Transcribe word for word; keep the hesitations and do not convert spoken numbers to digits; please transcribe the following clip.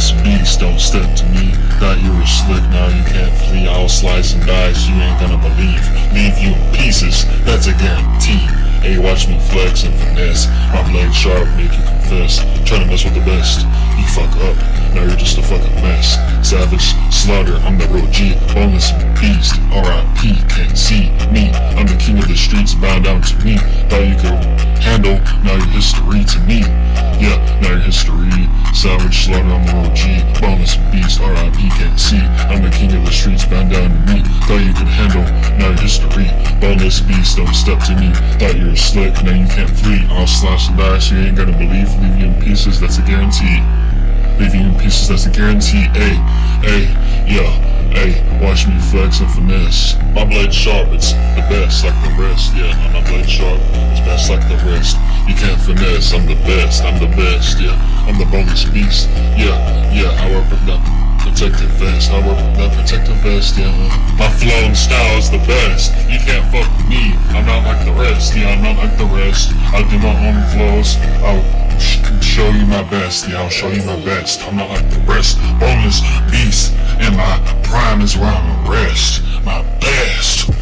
boneless beast, don't step to me. Thought you were slick, now you can't flee. I'll slice and dice, you ain't gonna believe. Leave you in pieces, that's a guarantee. Hey, watch me flex and finesse. My blade sharp, make you confess. Tryna mess with the best, you fuck up, now you're just a fucking mess. Savage slaughter, I'm the real G. Boneless beast, R I P, can't see me. I'm the king of the streets, bow down to me. Thought you could handle, now you're history to me. Yeah, now you're history. Savage slaughter, I'm the real G. Boneless beast, R I P, can't see. I'm the king of the streets, bow down to me. Thought you could handle, now you're history. Boneless beast, don't step to me. Thought you were slick, now you can't flee. I'll slash and dice, you ain't gonna believe. Leave you in pieces, that's a guarantee. Leave you in pieces, that's a guarantee. Ay, ay, yeah, ay, watch me flex and finesse. My blade sharp, it's the best like the rest. Yeah, no, my blade sharp, it's best like the rest. You can't finesse, I'm the best, I'm the best, yeah. I'm the boneless beast, yeah, yeah. I work with that protective vest, I work with that protective vest, yeah. My flow and style is the best. You can't fuck with me, I'm not like the rest, yeah, I'm not like the rest. I do my own flows, I'll show you my best, yeah, I'll show you my best. I'm not like the rest. Boneless beast, and my prime is where I'm at rest. My best.